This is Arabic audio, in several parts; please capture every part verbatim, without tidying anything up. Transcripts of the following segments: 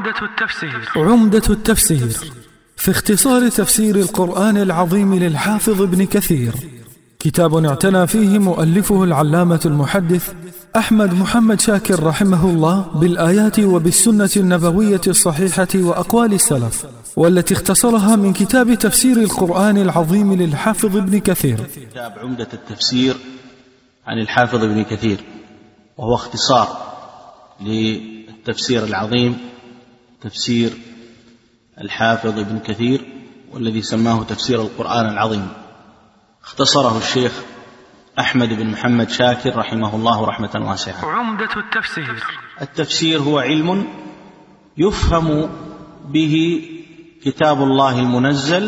عمدة التفسير عمدة التفسير في اختصار تفسير القرآن العظيم للحافظ ابن كثير، كتاب اعتنى فيه مؤلفه العلامة المحدث أحمد محمد شاكر رحمه الله بالآيات وبالسنة النبوية الصحيحة وأقوال السلف، والتي اختصرها من كتاب تفسير القرآن العظيم للحافظ ابن كثير. كتاب عمدة التفسير عن الحافظ ابن كثير، وهو اختصار للتفسير العظيم تفسير الحافظ ابن كثير، والذي سماه تفسير القرآن العظيم. اختصره الشيخ أحمد بن محمد شاكر رحمه الله رحمة واسعة. عمدة التفسير التفسير هو علم يفهم به كتاب الله المنزل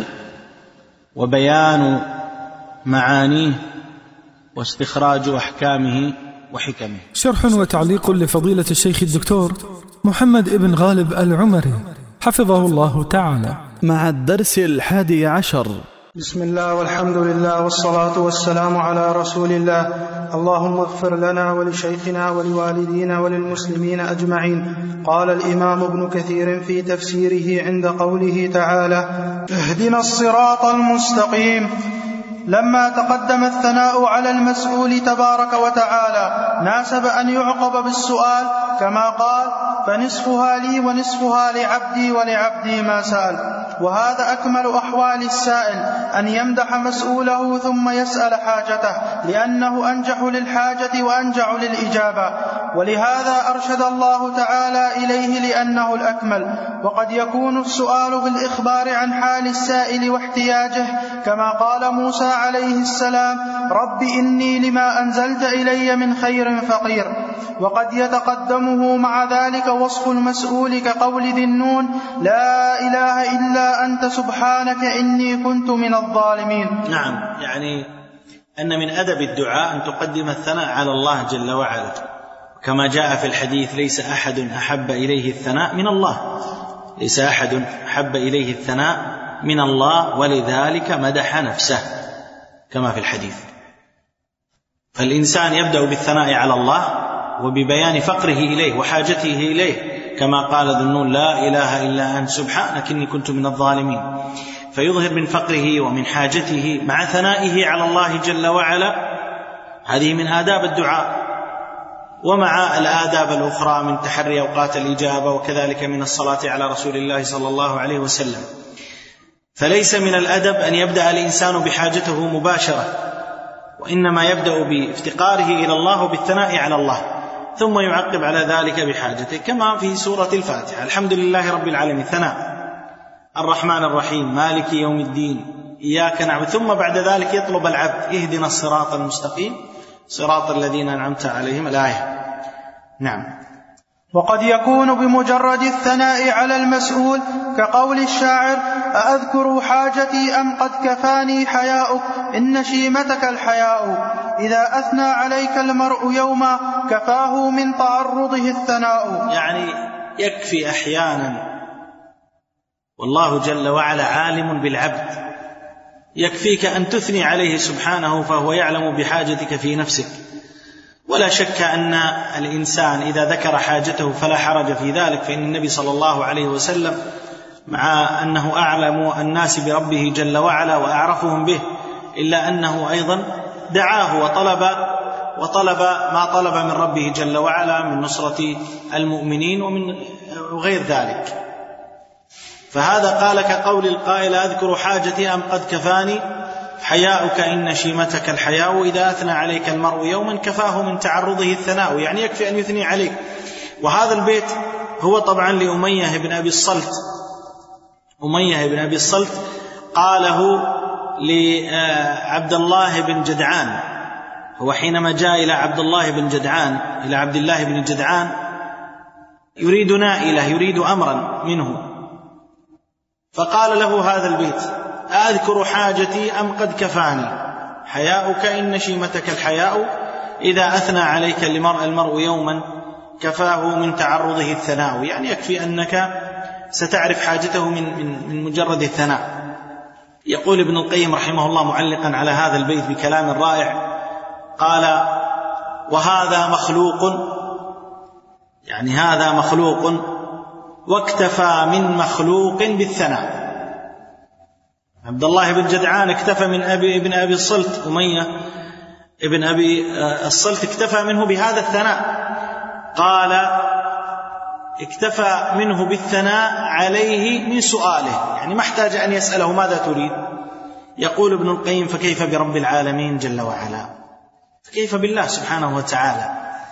وبيان معانيه واستخراج أحكامه وحكمه. شرح وتعليق لفضيلة الشيخ الدكتور محمد ابن غالب العمري حفظه الله تعالى، مع الدرس الحادي عشر. بسم الله والحمد لله والصلاة والسلام على رسول الله. اللهم اغفر لنا ولشيخنا ولوالدينا وللمسلمين أجمعين. قال الإمام ابن كثير في تفسيره عند قوله تعالى: اهدنا الصراط المستقيم. لما تقدم الثناء على المسؤول تبارك وتعالى ناسب أن يعقب بالسؤال، كما قال: فنصفها لي ونصفها لعبدي ولعبدي ما سأل. وهذا أكمل أحوال السائل، أن يمدح مسؤوله ثم يسأل حاجته، لأنه أنجح للحاجة وأنجع للإجابة، ولهذا أرشد الله تعالى إليه لأنه الأكمل. وقد يكون السؤال بالإخبار عن حال السائل واحتياجه، كما قال موسى عليه السلام: رب إني لما أنزلت إلي من خير فقير. وقد يتقدمه مع ذلك وصف المسؤول كقول ذي النون: لا إله إلا أنت سبحانك إني كنت من الظالمين. نعم، يعني أن من أدب الدعاء أن تقدم الثناء على الله جل وعلا، كما جاء في الحديث: ليس أحد أحب إليه الثناء من الله، ليس أحد أحب إليه الثناء من الله، ولذلك مدح نفسه كما في الحديث. فالإنسان يبدأ بالثناء على الله وببيان فقره إليه وحاجته إليه، كما قال ذو النون: لا إله إلا أنت سبحانك إني كنت من الظالمين. فيظهر من فقره ومن حاجته مع ثنائه على الله جل وعلا. هذه من آداب الدعاء، ومع الآداب الأخرى من تحري أوقات الإجابة، وكذلك من الصلاة على رسول الله صلى الله عليه وسلم. فليس من الأدب أن يبدأ الإنسان بحاجته مباشرة، وإنما يبدأ بافتقاره إلى الله وبالثناء على الله، ثم يعقب على ذلك بحاجته، كما في سورة الفاتحة: الحمد لله رب العالمين، ثناء، الرحمن الرحيم، مالك يوم الدين، إياك نعبد، ثم بعد ذلك يطلب العبد: اهدنا الصراط المستقيم صراط الذين أنعمت عليهم، الآية. نعم. وقد يكون بمجرد الثناء على المسؤول كقول الشاعر: أأذكر حاجتي أم قد كفاني حياؤك إن شيمتك الحياء. إذا أثنى عليك المرء يوما كفاه من تعرضه الثناء. يعني يكفي أحيانا، والله جل وعلا عالم بالعبد، يكفيك أن تثني عليه سبحانه، فهو يعلم بحاجتك في نفسك. ولا شك أن الإنسان إذا ذكر حاجته فلا حرج في ذلك، فإن النبي صلى الله عليه وسلم مع أنه أعلم الناس بربه جل وعلا وأعرفهم به، إلا أنه أيضا دعاه وطلب وطلب ما طلب من ربه جل وعلا من نصرة المؤمنين ومن غير ذلك. فهذا قال كقول القائل: أذكر حاجتي أم قد كفاني حياؤك إن شيمتك الحياء. إذا أثنى عليك المرء يوما كفاه من تعرضه الثناء، يعني يكفي أن يثني عليك. وهذا البيت هو طبعا لأمية بن أبي الصلت. أمية بن أبي الصلت قاله لعبد الله بن جدعان. هو حينما جاء إلى عبد الله بن جدعان إلى عبد الله بن جدعان يريد نائلة، يريد أمرا منه، فقال له هذا البيت: أذكر حاجتي أم قد كفاني حياؤك إن شيمتك الحياء. إذا أثنى عليك المرء يوما كفاه من تعرضه الثناء. يعني يكفي أنك ستعرف حاجته من, من, من مجرد الثناء. يقول ابن القيم رحمه الله معلقا على هذا البيت بكلام رائع، قال: وهذا مخلوق، يعني هذا مخلوق واكتفى من مخلوق بالثناء. عبد الله بن جدعان اكتفى من أبي ابن أبي الصلت، أمية ابن أبي الصلت اكتفى منه بهذا الثناء، قال اكتفى منه بالثناء عليه من سؤاله، يعني ما احتاج أن يسأله ماذا تريد. يقول ابن القيم: فكيف برب العالمين جل وعلا، فكيف بالله سبحانه وتعالى.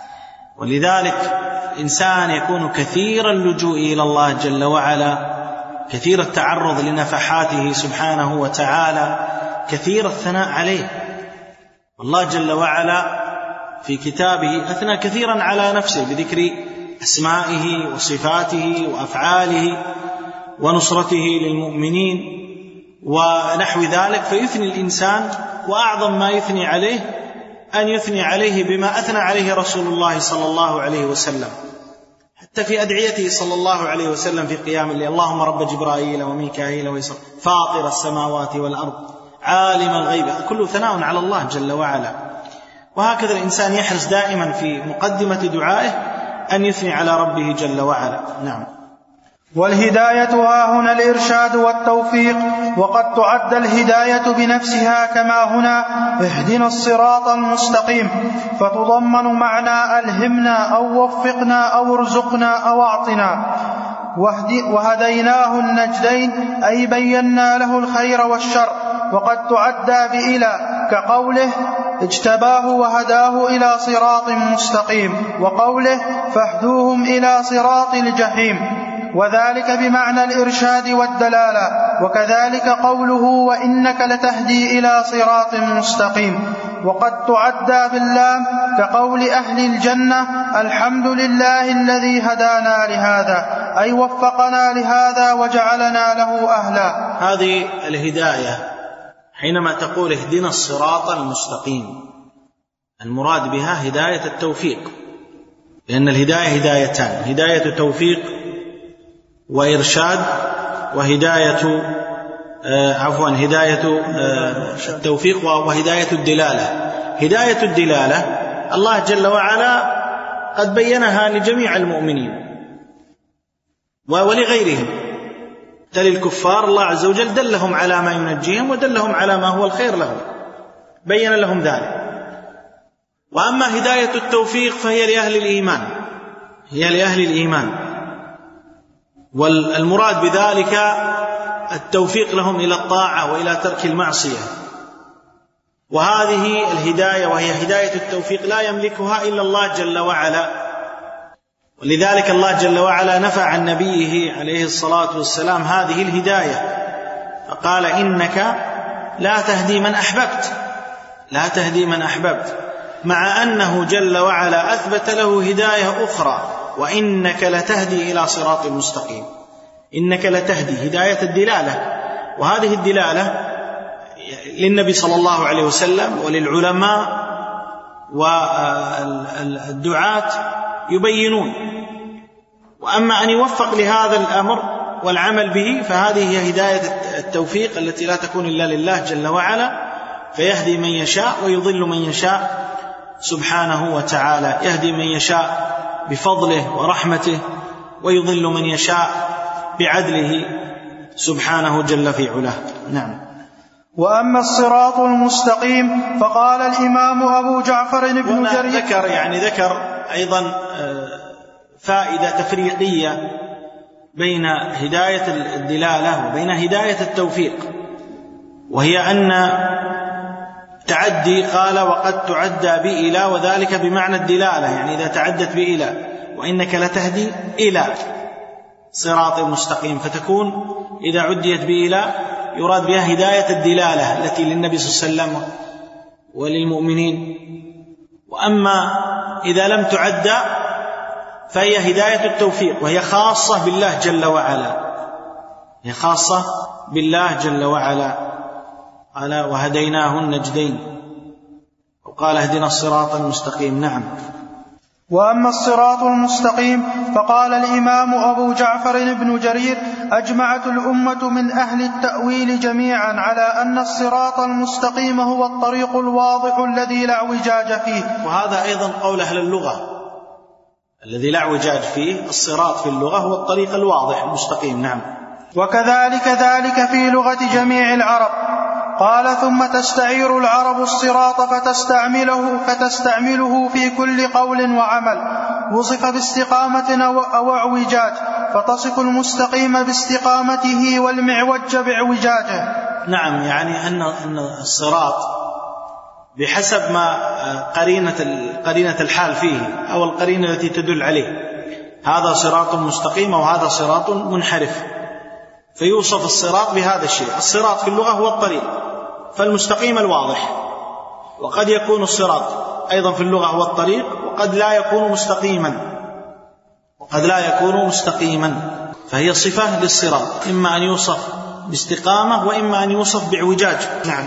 ولذلك إنسان يكون كثير اللجوء إلى الله جل وعلا، كثير التعرض لنفحاته سبحانه وتعالى، كثير الثناء عليه. والله جل وعلا في كتابه أثنى كثيرا على نفسه بذكر أسمائه وصفاته وأفعاله ونصرته للمؤمنين ونحو ذلك، فيثني الإنسان، وأعظم ما يثني عليه أن يثني عليه بما أثنى عليه رسول الله صلى الله عليه وسلم، حتى في أدعيته صلى الله عليه وسلم في قيام الليل: اللهم رب جبرائيل وميكائيل وإسرافيل فاطر السماوات والأرض عالم الغيب، كله ثناء على الله جل وعلا. وهكذا الإنسان يحرص دائما في مقدمة دعائه أن يثني على ربه جل وعلا. نعم. والهداية ها هنا الإرشاد والتوفيق، وقد تعد الهداية بنفسها كما هنا اهدنا الصراط المستقيم، فتضمن معنى ألهمنا أو وفقنا أو ارزقنا أو أعطنا. وهديناه النجدين أي بينا له الخير والشر. وقد تعدى بإلى كقوله اجتباه وهداه إلى صراط مستقيم، وقوله فاهدوهم إلى صراط الجحيم، وذلك بمعنى الإرشاد والدلالة. وكذلك قوله وإنك لتهدي إلى صراط مستقيم. وقد تعدى باللام كقول أهل الجنة الحمد لله الذي هدانا لهذا، أي وفقنا لهذا وجعلنا له أهلا. هذه الهداية حينما تقول اهدنا الصراط المستقيم، المراد بها هداية التوفيق، لأن الهداية هدايتان: هداية توفيق وإرشاد، وهداية آه عفوا هداية آه التوفيق وهداية الدلالة. هداية الدلالة الله جل وعلا قد بينها لجميع المؤمنين ولغيرهم، للكفار الله عز وجل دلهم على ما ينجيهم ودلهم على ما هو الخير لهم، بين لهم ذلك. وأما هداية التوفيق فهي لأهل الإيمان، هي لأهل الإيمان، والمراد بذلك التوفيق لهم إلى الطاعة وإلى ترك المعصية. وهذه الهداية وهي هداية التوفيق لا يملكها إلا الله جل وعلا، ولذلك الله جل وعلا نفى عن نبيه عليه الصلاة والسلام هذه الهداية، فقال إنك لا تهدي من أحببت، لا تهدي من أحببت، مع أنه جل وعلا أثبت له هداية أخرى: وإنك لتهدي إلى صراط مستقيم. إنك لتهدي هداية الدلالة، وهذه الدلالة للنبي صلى الله عليه وسلم وللعلماء والدعاة يبينون. وأما أن يوفق لهذا الأمر والعمل به فهذه هي هداية التوفيق التي لا تكون إلا لله جل وعلا، فيهدي من يشاء ويضل من يشاء سبحانه وتعالى. يهدي من يشاء بفضله ورحمته، ويضل من يشاء بعدله سبحانه جل في علاه. نعم. وأما الصراط المستقيم فقال الإمام أبو جعفر بن جرير، ذكر يعني ذكر أيضا فائدة تفريقية بين هداية الدلالة وبين هداية التوفيق، وهي أن تعدي قال وقد تعدى بإلى، وذلك بمعنى الدلالة، يعني إذا تعدت بإلى وإنك لتهدي إلى صراط مستقيم، فتكون إذا عديت بإلى يراد بها هداية الدلالة التي للنبي صلى الله عليه وسلم وللمؤمنين. وأما إذا لم تعد فهي هداية التوفيق، وهي خاصة بالله جل وعلا، هي خاصة بالله جل وعلا. قال وهديناه النجدين، وقال اهدنا الصراط المستقيم. نعم. وأما الصراط المستقيم فقال الإمام أبو جعفر بن جرير أجمعت الأمة من أهل التأويل جميعا على أن الصراط المستقيم هو الطريق الواضح الذي لا اعوجاج فيه. وهذا أيضا قول أهل اللغة، الذي لا اعوجاج فيه. الصراط في اللغة هو الطريق الواضح المستقيم. نعم. وكذلك ذلك في لغة جميع العرب. قال ثم تستعير العرب الصراط فتستعمله, فتستعمله في كل قول وعمل وصف باستقامة أو اعوجاج، فتصف المستقيم باستقامته والمعوج باعوجاجه. نعم، يعني أن أن الصراط بحسب ما قرينة قرينة الحال فيه أو القرينة التي تدل عليه، هذا صراط مستقيم وهذا صراط منحرف، فيوصف الصراط بهذا الشيء. الصراط في اللغة هو الطريق، فالمستقيم الواضح، وقد يكون الصراط أيضا في اللغة هو الطريق وقد لا يكون مستقيما وقد لا يكون مستقيما فهي صفة للصراط، إما أن يوصف باستقامة وإما أن يوصف باعوجاج. نعم.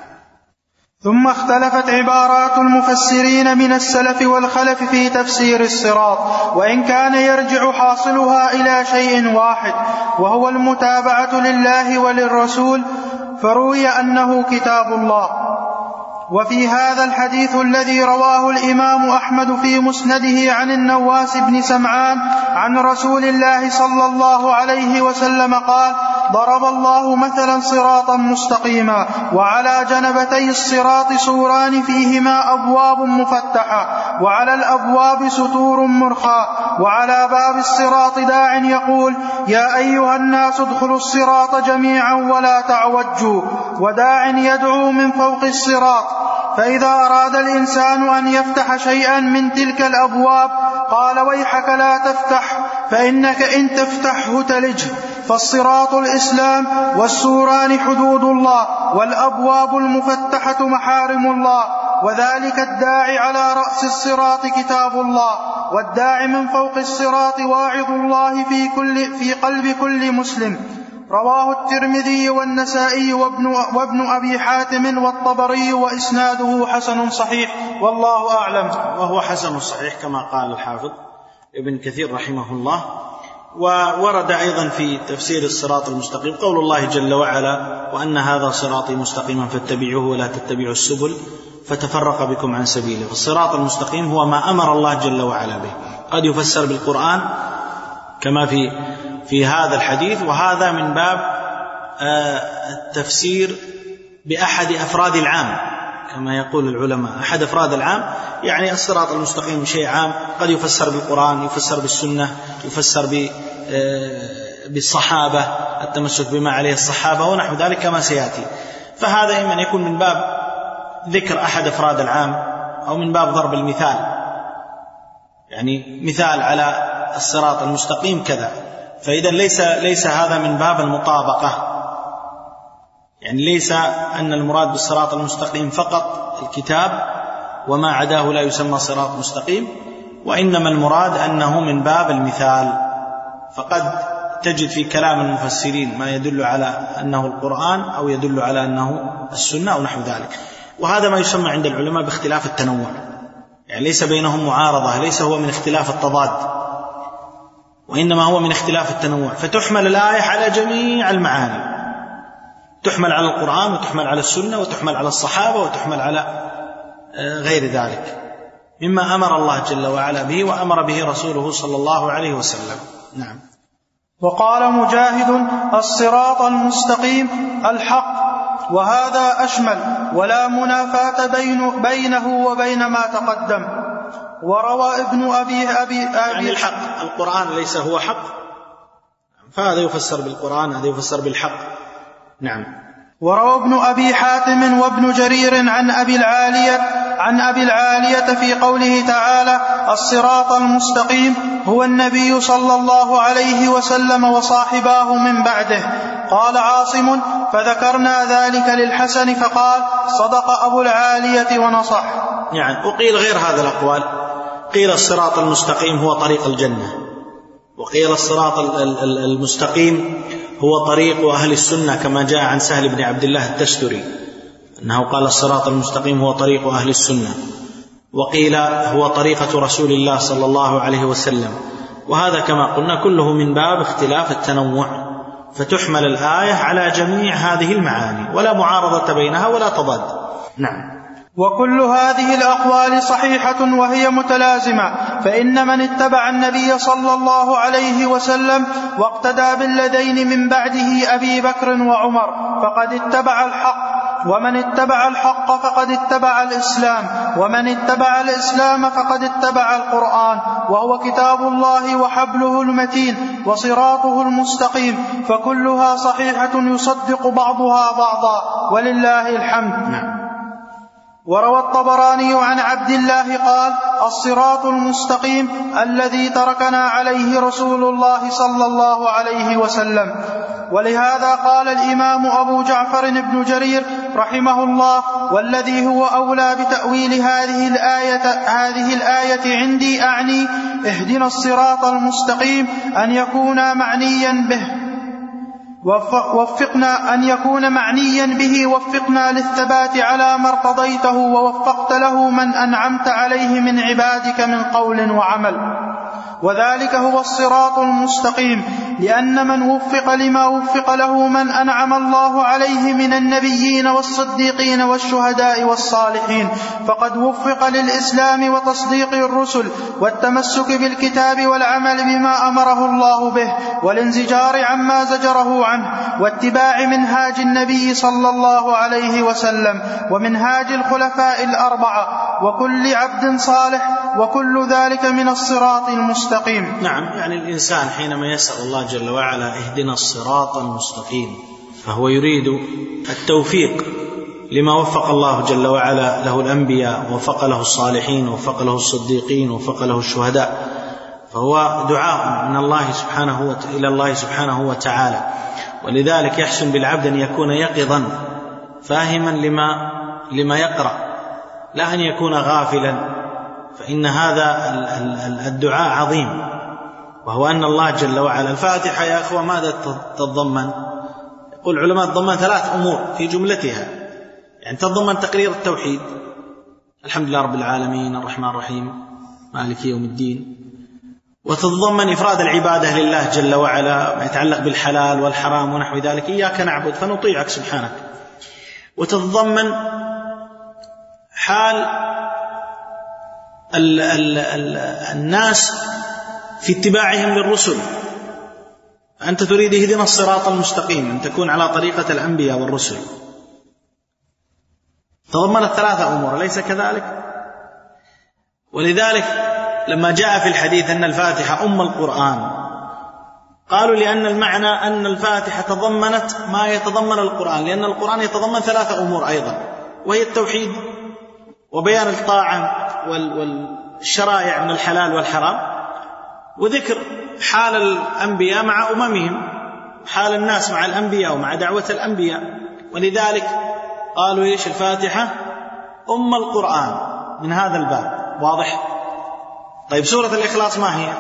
ثم اختلفت عبارات المفسرين من السلف والخلف في تفسير الصراط، وإن كان يرجع حاصلها إلى شيء واحد وهو المتابعة لله وللرسول، فروي أنه كتاب الله. وفي هذا الحديث الذي رواه الإمام أحمد في مسنده عن النواس بن سمعان عن رسول الله صلى الله عليه وسلم قال: ضرب الله مثلا صراطا مستقيما وعلى جنبتي الصراط سوران فيهما أبواب مفتحة وعلى الأبواب ستور مرخاة وعلى باب الصراط داع يقول: يا أيها الناس ادخلوا الصراط جميعا ولا تعوجوا، وداع يدعو من فوق الصراط. فإذا أراد الإنسان أن يفتح شيئا من تلك الأبواب قال: ويحك لا تفتح، فإنك إن تفتحه تلج. فالصراط الإسلام، والسوران حدود الله، والأبواب المفتحة محارم الله، وذلك الداعي على رأس الصراط كتاب الله، والداعي من فوق الصراط واعظ الله في, كل في قلب كل مسلم. رواه الترمذي والنسائي وابن, وابن أبي حاتم والطبري، وإسناده حسن صحيح، والله أعلم. وهو حسن صحيح كما قال الحافظ ابن كثير رحمه الله. وورد أيضا في تفسير الصراط المستقيم قول الله جل وعلا: وأن هذا صراطي مستقيما فاتبعوه ولا تتبعوا السبل فتفرق بكم عن سبيله. الصراط المستقيم هو ما أمر الله جل وعلا به، قد يفسر بالقرآن كما في في هذا الحديث، وهذا من باب التفسير بأحد أفراد العام كما يقول العلماء. أحد أفراد العام يعني الصراط المستقيم شيء عام، قد يفسر بالقرآن، يفسر بالسنة، يفسر بالصحابة، التمسك بما عليه الصحابة ونحو ذلك كما سيأتي. فهذا إما يكون من باب ذكر أحد أفراد العام أو من باب ضرب المثال، يعني مثال على الصراط المستقيم كذا. فإذا ليس ليس هذا من باب المطابقة، يعني ليس أن المراد بالصراط المستقيم فقط الكتاب وما عداه لا يسمى صراط مستقيم، وإنما المراد أنه من باب المثال. فقد تجد في كلام المفسرين ما يدل على أنه القرآن أو يدل على أنه السنة أو نحو ذلك، وهذا ما يسمى عند العلماء باختلاف التنوع، يعني ليس بينهم معارضة، ليس هو من اختلاف التضاد، وإنما هو من اختلاف التنوع. فتحمل الآية على جميع المعاني، تحمل على القرآن وتحمل على السنة وتحمل على الصحابة وتحمل على غير ذلك مما أمر الله جل وعلا به وأمر به رسوله صلى الله عليه وسلم. نعم. وقال مجاهد: الصراط المستقيم الحق، وهذا أشمل ولا منافاة بين بينه وبين ما تقدم. وروى ابن أبي أبي, أبي يعني الحق القرآن ليس هو حق، فهذا يفسر بالقرآن، هذا يفسر بالحق. نعم. وروى ابن أبي حاتم وابن جرير عن أبي العالية عن أبي العالية في قوله تعالى: الصراط المستقيم هو النبي صلى الله عليه وسلم وصاحباه من بعده. قال عاصم: فذكرنا ذلك للحسن فقال: صدق أبو العالية ونصح. يعني وقيل غير هذا الأقوال، قيل الصراط المستقيم هو طريق الجنة، وقيل الصراط المستقيم هو طريق أهل السنة كما جاء عن سهل بن عبد الله التستري أنه قال: الصراط المستقيم هو طريق أهل السنة، وقيل هو طريقة رسول الله صلى الله عليه وسلم. وهذا كما قلنا كله من باب اختلاف التنوع، فتحمل الآية على جميع هذه المعاني ولا معارضة بينها ولا تضاد. نعم. وكل هذه الأقوال صحيحة وهي متلازمة، فإن من اتبع النبي صلى الله عليه وسلم واقتدى بالذين من بعده أبي بكر وعمر فقد اتبع الحق، ومن اتبع الحق فقد اتبع الإسلام، ومن اتبع الإسلام فقد اتبع القرآن، وهو كتاب الله وحبله المتين وصراطه المستقيم، فكلها صحيحة يصدق بعضها بعضا ولله الحمد. وروى الطبراني عن عبد الله قال: الصراط المستقيم الذي تركنا عليه رسول الله صلى الله عليه وسلم. ولهذا قال الإمام أبو جعفر بن جرير رحمه الله: والذي هو أولى بتأويل هذه الآية, هذه الآية عندي أعني اهدنا الصراط المستقيم أن يكون معنيا به وفقنا أن يكون معنيا به وفقنا للثبات على ما ارتضيته ووفقت له من أنعمت عليه من عبادك من قول وعمل، وذلك هو الصراط المستقيم، لأن من وفق لما وفق له من أنعم الله عليه من النبيين والصديقين والشهداء والصالحين فقد وفق للإسلام وتصديق الرسل والتمسك بالكتاب والعمل بما أمره الله به والانزجار عما زجره عنه واتباع منهاج النبي صلى الله عليه وسلم ومنهاج الخلفاء الأربعة وكل عبد صالح، وكل ذلك من الصراط المستقيم. نعم، يعني الإنسان حينما يسأل الله جل وعلا اهدنا الصراط المستقيم فهو يريد التوفيق لما وفق الله جل وعلا له الأنبياء، ووفق له الصالحين، ووفق له الصديقين، ووفق له الشهداء، فهو دعاء من الله سبحانه وت... إلى الله سبحانه وتعالى. ولذلك يحسن بالعبد أن يكون يقظا فاهما لما, لما يقرأ، لا أن يكون غافلا، فإن هذا الدعاء عظيم، وهو أن الله جل وعلا الفاتحة يا أخوة ماذا تتضمن؟ يقول العلماء تضمن ثلاث أمور في جملتها، يعني تتضمن تقرير التوحيد، الحمد لله رب العالمين الرحمن الرحيم مالك يوم الدين، وتتضمن إفراد العبادة لله جل وعلا ما يتعلق بالحلال والحرام ونحو ذلك، إياك نعبد فنطيعك سبحانك، وتتضمن حال ال ال ال الناس في اتباعهم للرسل، أنت تريد اهدنا الصراط المستقيم أن تكون على طريقة الأنبياء والرسل، تضمنت ثلاثة أمور، ليس كذلك؟ ولذلك لما جاء في الحديث أن الفاتحة أم القرآن قالوا لأن المعنى أن الفاتحة تضمنت ما يتضمن القرآن، لأن القرآن يتضمن ثلاثة أمور أيضا، وهي التوحيد وبيان الطاعة والشرائع من الحلال والحرام، وذكر حال الأنبياء مع أممهم، حال الناس مع الأنبياء ومع دعوة الأنبياء. ولذلك قالوا إيش الفاتحة أم القرآن من هذا الباب. واضح؟ طيب سورة الإخلاص ما هي؟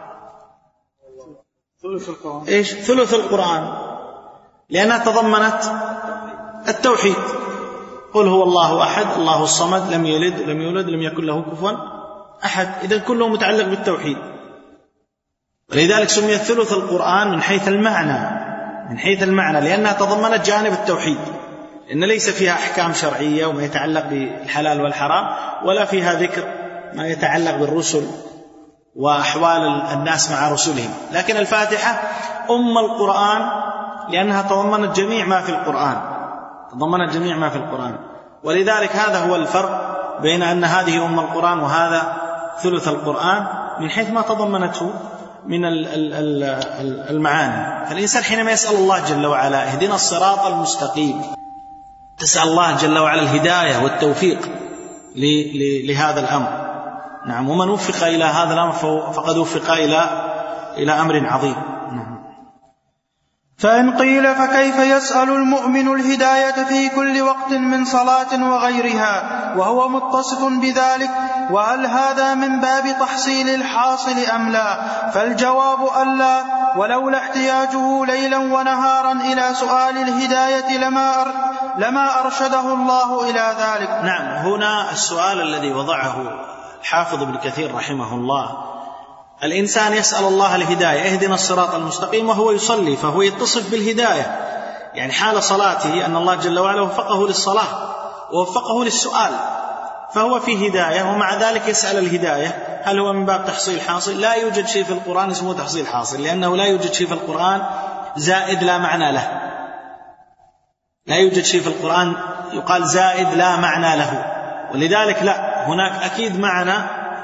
ثلث القرآن. إيش ثلث القرآن؟ لأنها تضمنت التوحيد، قل هو الله أحد الله الصمد لم يلد لم يولد لم يكن له كفوا أحد، إذن كله متعلق بالتوحيد. ولذلك سمي ثلث القرآن من حيث المعنى، من حيث المعنى لأنها تضمنت جانب التوحيد، إن ليس فيها أحكام شرعية وما يتعلق بالحلال والحرام، ولا فيها ذكر ما يتعلق بالرسل وأحوال الناس مع رسلهم، لكن الفاتحة أم القرآن لأنها تضمنت جميع ما في القرآن، تضمنت جميع ما في القرآن. ولذلك هذا هو الفرق بين أن هذه أم القرآن وهذا ثلث القرآن من حيث ما تضمنته من المعاني. فالإنسان حينما يسأل الله جل وعلا اهدنا الصراط المستقيم، تسأل الله جل وعلا الهداية والتوفيق لهذا الأمر. نعم، ومن وفق إلى هذا الأمر فقد وفق إلى إلى أمر عظيم. نعم. فإن قيل فكيف يسأل المؤمن الهداية في كل وقت من صلاة وغيرها وهو متصف بذلك، وهل هذا من باب تحصيل الحاصل أم لا؟ فالجواب ألا، ولولا احتياجه ليلا ونهارا إلى سؤال الهداية لما, أر لما أرشده الله إلى ذلك. نعم، هنا السؤال الذي وضعه الحافظ ابن كثير رحمه الله، الإنسان يسأل الله الهداية اهدنا الصراط المستقيم وهو يصلي، فهو يتصف بالهداية، يعني حال صلاته أن الله جل وعلا وفقه للصلاة ووفقه للسؤال، فهو في هداية، ومع ذلك يسأل الهداية. هل هو من باب تحصيل حاصل؟ لا يوجد شيء في القرآن اسمه تحصيل حاصل، لأنه لا يوجد شيء في القرآن زائد لا معنى له. لا يوجد شيء في القرآن يقال زائد لا معنى له، ولذلك لا، هناك أكيد معنى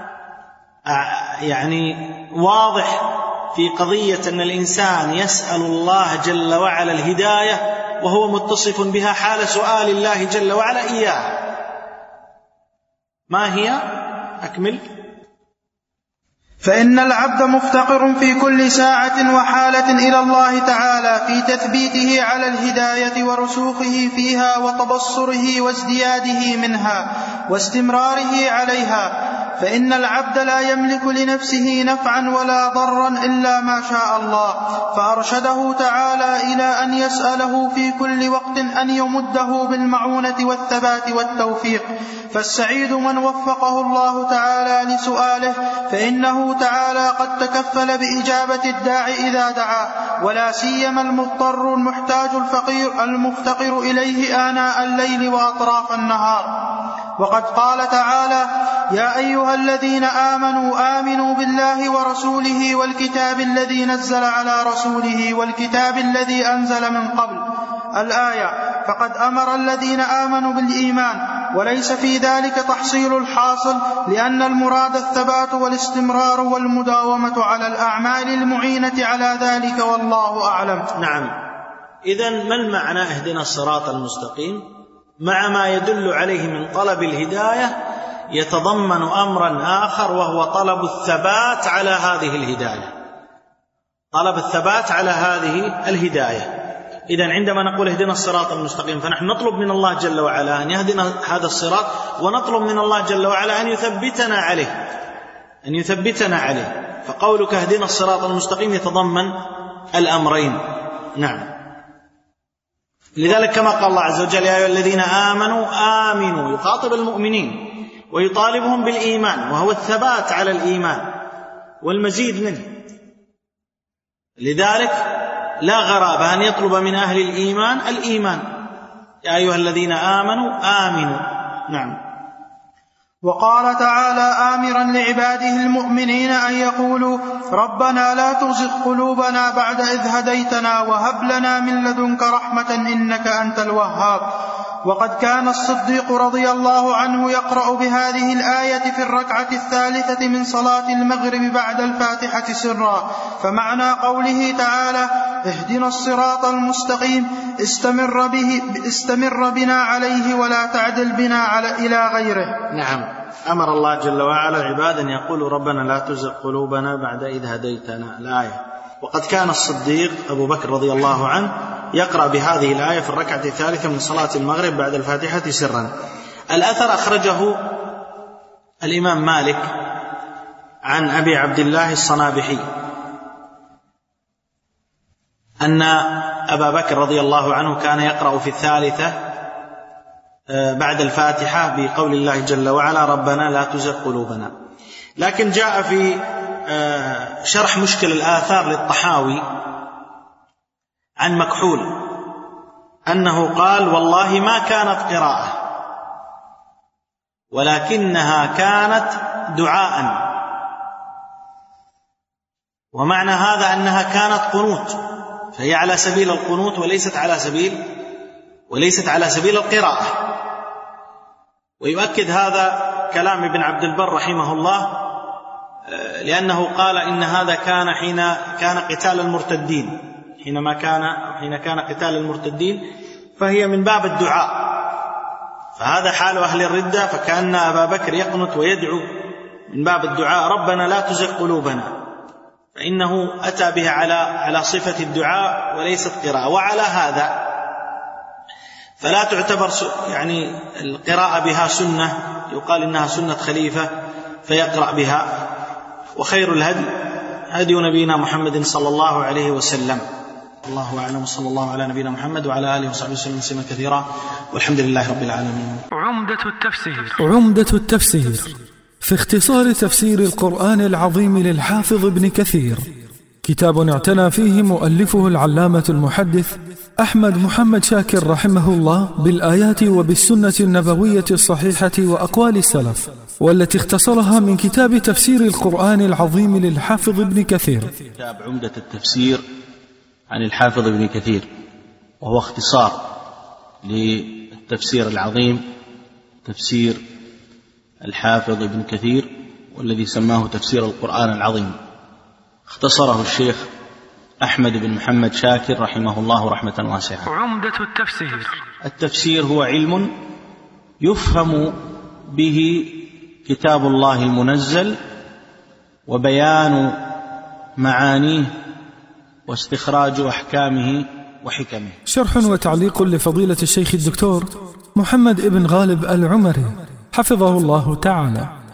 يعني واضح في قضية أن الإنسان يسأل الله جل وعلا الهداية وهو متصف بها حال سؤال الله جل وعلا إياه. ما هي؟ أكمل. فإن العبد مفتقر في كل ساعة وحالة إلى الله تعالى في تثبيته على الهداية ورسوخه فيها وتبصره وازدياده منها واستمراره عليها، فإن العبد لا يملك لنفسه نفعا ولا ضرا إلا ما شاء الله، فأرشده تعالى إلى أن يسأله في كل وقت أن يمده بالمعونة والثبات والتوفيق. فالسعيد من وفقه الله تعالى لسؤاله، فإنه تعالى قد تكفل بإجابة الداعي إذا دعا، ولا سيما المضطر المحتاج الفقير المفتقر إليه آناء الليل وأطراف النهار. وقد قال تعالى: يا أيها الذين آمنوا آمنوا بالله ورسوله والكتاب الذي نزل على رسوله والكتاب الذي أنزل من قبل، الآية. فقد أمر الذين آمنوا بالإيمان، وليس في ذلك تحصيل الحاصل، لأن المراد الثبات والاستمرار والمداومة على الأعمال المعينة على ذلك، والله أعلم. نعم. إذن ما المعنى اهدنا الصراط المستقيم؟ مع ما يدل عليه من طلب الهداية يتضمن أمرا آخر، وهو طلب الثبات على هذه الهداية. طلب الثبات على هذه الهداية. إذن عندما نقول اهدنا الصراط المستقيم فنحن نطلب من الله جل وعلا أن يهدنا هذا الصراط، ونطلب من الله جل وعلا أن يثبتنا عليه أن يثبتنا عليه. فقولك اهدنا الصراط المستقيم يتضمن الأمرين. نعم. لذلك كما قال الله عز وجل: يا أيها الذين آمنوا آمنوا، يخاطب المؤمنين ويطالبهم بالإيمان، وهو الثبات على الإيمان والمزيد منه. لذلك لا غرابة أن يطلب من أهل الإيمان الإيمان. يا أيها الذين آمنوا آمنوا. نعم. وقال تعالى آمرا لعباده المؤمنين أن يقولوا: ربنا لا تزغ قلوبنا بعد إذ هديتنا وهب لنا من لدنك رحمة إنك أنت الوهاب. وقد كان الصديق رضي الله عنه يقرأ بهذه الآية في الركعة الثالثة من صلاة المغرب بعد الفاتحة سرا. فمعنى قوله تعالى: اهدنا الصراط المستقيم استمر, به استمر بنا عليه ولا تعدل بنا على إلى غيره. نعم. أمر الله جل وعلا عبادا يقول: ربنا لا تزغ قلوبنا بعد إذ هديتنا، الآية. وقد كان الصديق أبو بكر رضي الله عنه يقرأ بهذه الآية في الركعة الثالثة من صلاة المغرب بعد الفاتحة سرا. الأثر أخرجه الإمام مالك عن أبي عبد الله الصنابحي أن أبا بكر رضي الله عنه كان يقرأ في الثالثة بعد الفاتحة بقول الله جل وعلا: ربنا لا تزغ قلوبنا. لكن جاء في شرح مشكل الآثار للطحاوي عن مكحول أنه قال: والله ما كانت قراءة ولكنها كانت دعاء. ومعنى هذا أنها كانت قنوت، فهي على سبيل القنوت وليست على سبيل وليست على سبيل القراءة. ويؤكد هذا كلام ابن عبد البر رحمه الله، لأنه قال إن هذا كان حين كان قتال المرتدين، حينما كان حين كان قتال المرتدين، فهي من باب الدعاء. فهذا حال أهل الردة، فكأن أبا بكر يقنت ويدعو من باب الدعاء: ربنا لا تزغ قلوبنا، فإنه أتى بها على على صفة الدعاء وليست قراءة. وعلى هذا فلا تعتبر يعني القراءة بها سنة، يقال إنها سنة خليفة فيقرأ بها. وخير الهدي هدي نبينا محمد صلى الله عليه وسلم. الله أعلم، صلى الله على نبينا محمد وعلى آله وصحبه وسلم تسليما كثيرا، والحمد لله رب العالمين. عمدة التفسير. عمدة التفسير في اختصار تفسير القرآن العظيم للحافظ ابن كثير، كتاب اعتنى فيه مؤلفه العلامة المحدث أحمد محمد شاكر رحمه الله بالآيات وبالسنة النبوية الصحيحة وأقوال السلف، والتي اختصرها من كتاب تفسير القرآن العظيم للحافظ ابن كثير. كتاب عمدة التفسير عن الحافظ ابن كثير، وهو اختصار للتفسير العظيم تفسير الحافظ ابن كثير، والذي سماه تفسير القرآن العظيم. اختصره الشيخ أحمد بن محمد شاكر رحمه الله رحمة واسعة. عمدة التفسير. التفسير هو علم يفهم به كتاب الله المنزل وبيان معانيه واستخراج أحكامه وحكمه. شرح وتعليق لفضيلة الشيخ الدكتور محمد ابن غالب العمري حفظه الله تعالى.